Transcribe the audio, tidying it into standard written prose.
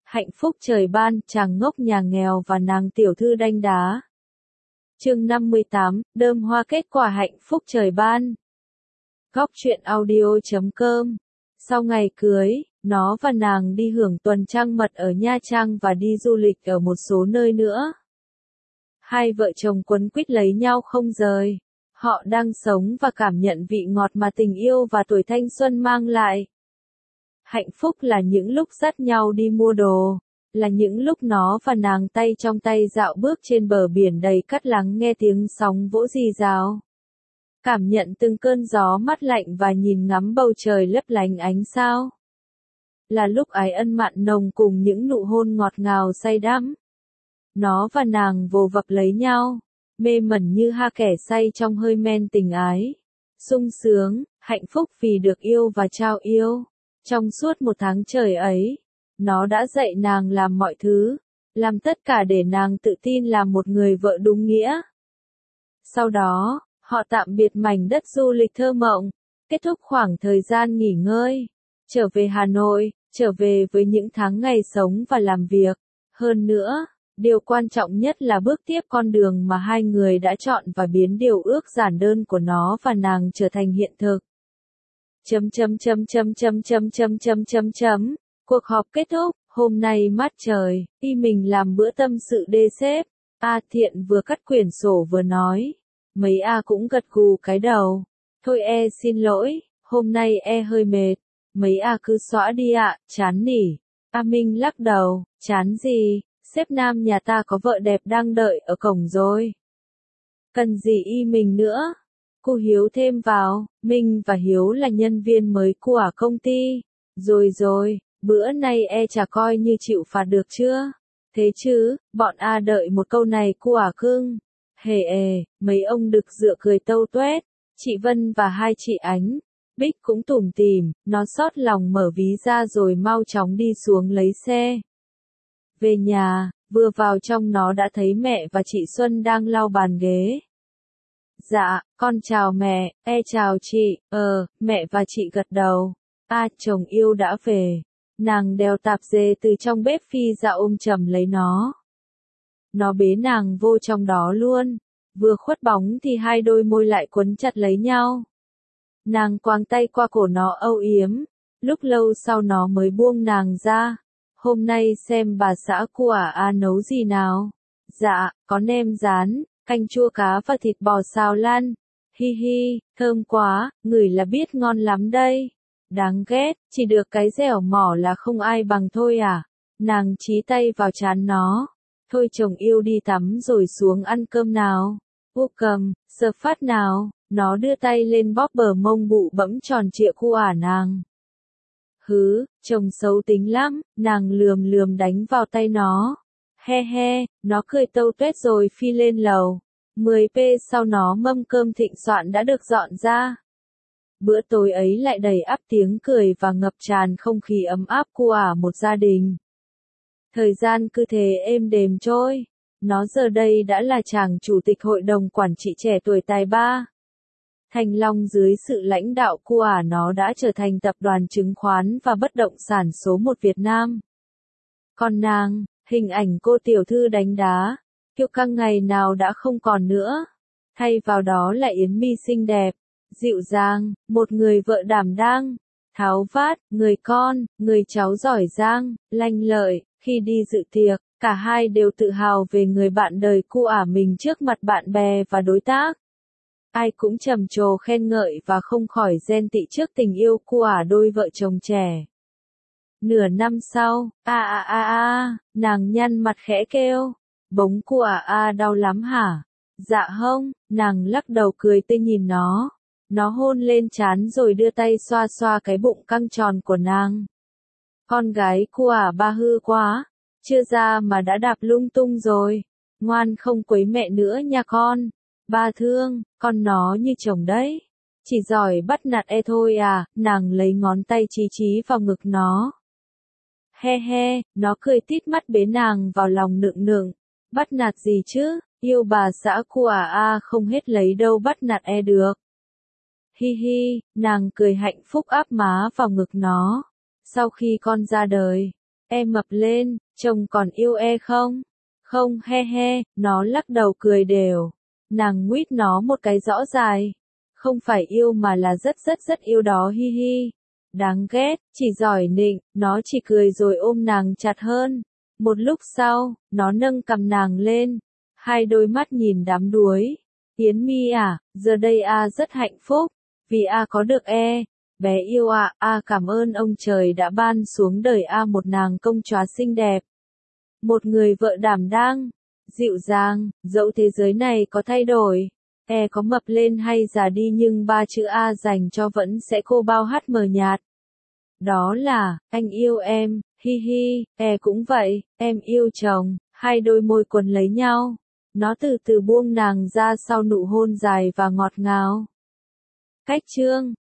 Hạnh phúc trời ban, chàng ngốc nhà nghèo và nàng tiểu thư đanh đá. Chương 58, đơm hoa kết quả hạnh phúc trời ban. Góc truyện audio.com. Sau ngày cưới, nó và nàng đi hưởng tuần trăng mật ở Nha Trang và đi du lịch ở một số nơi nữa. Hai vợ chồng quấn quýt lấy nhau không rời. Họ đang sống và cảm nhận vị ngọt mà tình yêu và tuổi thanh xuân mang lại. Hạnh phúc là những lúc dắt nhau đi mua đồ, là những lúc nó và nàng tay trong tay dạo bước trên bờ biển đầy cát lắng nghe tiếng sóng vỗ rì rào. Cảm nhận từng cơn gió mát lạnh và nhìn ngắm bầu trời lấp lánh ánh sao. Là lúc ái ân mặn nồng cùng những nụ hôn ngọt ngào say đắm. Nó và nàng vồ vập lấy nhau, mê mẩn như ha kẻ say trong hơi men tình ái. Sung sướng, hạnh phúc vì được yêu và trao yêu. Trong suốt một tháng trời ấy, nó đã dạy nàng làm mọi thứ, làm tất cả để nàng tự tin làm một người vợ đúng nghĩa. Sau đó, họ tạm biệt mảnh đất du lịch thơ mộng, kết thúc khoảng thời gian nghỉ ngơi, trở về Hà Nội, trở về với những tháng ngày sống và làm việc. Hơn nữa, điều quan trọng nhất là bước tiếp con đường mà hai người đã chọn và biến điều ước giản đơn của nó và nàng trở thành hiện thực. Cuộc họp kết thúc, hôm nay mát trời, y mình làm bữa tâm sự đê sếp. A Thiện vừa cắt quyển sổ vừa nói. Mấy A cũng gật gù cái đầu. Thôi xin lỗi, hôm nay hơi mệt. Mấy A cứ xõa đi ạ, chán nỉ. A Minh lắc đầu, chán gì, sếp Nam nhà ta có vợ đẹp đang đợi ở cổng rồi. Cần gì y mình nữa? Cô Hiếu thêm vào, Minh và Hiếu là nhân viên mới của công ty. Rồi, bữa nay chả coi như chịu phạt được chưa? Thế chứ, bọn A đợi một câu này của cưng. Mấy ông đực dựa cười tâu tuét. Chị Vân và hai chị Ánh, Bích cũng tủm tỉm, nó xót lòng mở ví ra rồi mau chóng đi xuống lấy xe. Về nhà, vừa vào trong nó đã thấy mẹ và chị Xuân đang lau bàn ghế. Dạ, con chào mẹ, chào chị, mẹ và chị gật đầu. Chồng yêu đã về. Nàng đeo tạp dề từ trong bếp phi ra ôm chầm lấy nó. Nó bế nàng vô trong đó luôn. Vừa khuất bóng thì hai đôi môi lại quấn chặt lấy nhau. Nàng quàng tay qua cổ nó âu yếm. Lúc lâu sau nó mới buông nàng ra. Hôm nay xem bà xã của A nấu gì nào. Dạ, có nem rán, canh chua cá và thịt bò xào lan. Hi, thơm quá, ngửi là biết ngon lắm đây. Đáng ghét, chỉ được cái dẻo mỏ là không ai bằng thôi à. Nàng chí tay vào trán nó. Thôi chồng yêu đi tắm rồi xuống ăn cơm nào. Cầm, sờ phát nào. Nó đưa tay lên bóp bờ mông bụ bẫm tròn trịa của nàng. Chồng xấu tính lắm, nàng lườm đánh vào tay nó. Nó cười tâu tuét rồi phi lên lầu. 10p sau nó mâm cơm thịnh soạn đã được dọn ra. Bữa tối ấy lại đầy ắp tiếng cười và ngập tràn không khí ấm áp của một gia đình. Thời gian cứ thế êm đềm trôi. Nó giờ đây đã là chàng chủ tịch hội đồng quản trị trẻ tuổi tài ba. Thành Long dưới sự lãnh đạo của nó đã trở thành tập đoàn chứng khoán và bất động sản số 1 Việt Nam. Còn nàng, hình ảnh cô tiểu thư đánh đá, kiêu căng ngày nào đã không còn nữa. Thay vào đó là Yến My xinh đẹp, dịu dàng, một người vợ đảm đang, tháo vát, người con, người cháu giỏi giang, lanh lợi. Khi đi dự tiệc, cả hai đều tự hào về người bạn đời của mình trước mặt bạn bè và đối tác. Ai cũng trầm trồ khen ngợi và không khỏi ghen tị trước tình yêu của đôi vợ chồng trẻ. Nửa năm sau, nàng nhăn mặt khẽ kêu, bống của đau lắm hả? Dạ không, nàng lắc đầu cười tươi nhìn nó. Nó hôn lên trán rồi đưa tay xoa xoa cái bụng căng tròn của nàng. Con gái của ba hư quá, chưa ra mà đã đạp lung tung rồi. Ngoan không quấy mẹ nữa nha con. Ba thương, con nó như chồng đấy. Chỉ giỏi bắt nạt thôi à, nàng lấy ngón tay chí vào ngực nó. Nó cười tít mắt bế nàng vào lòng nựng. Bắt nạt gì chứ, yêu bà xã của không hết lấy đâu bắt nạt được. Hi, nàng cười hạnh phúc áp má vào ngực nó. Sau khi con ra đời, E mập lên, chồng còn yêu e không? Không he he, nó lắc đầu cười đều. Nàng nguyết nó một cái rõ dài. Không phải yêu mà là rất rất rất yêu đó hi hi. Đáng ghét, chỉ giỏi nịnh, nó chỉ cười rồi ôm nàng chặt hơn. Một lúc sau, nó nâng cầm nàng lên. Hai đôi mắt nhìn đắm đuối. Yến Mi à, giờ đây A rất hạnh phúc. Vì A có được e. Bé yêu ạ, A cảm ơn ông trời đã ban xuống đời A một nàng công chúa xinh đẹp. Một người vợ đảm đang, dịu dàng, dẫu thế giới này có thay đổi, e có mập lên hay già đi nhưng ba chữ A dành cho vẫn sẽ khô bao hát mờ nhạt. Đó là, anh yêu em, hi hi, e cũng vậy, em yêu chồng, hai đôi môi quấn lấy nhau. Nó từ từ buông nàng ra sau nụ hôn dài và ngọt ngào. Cách chương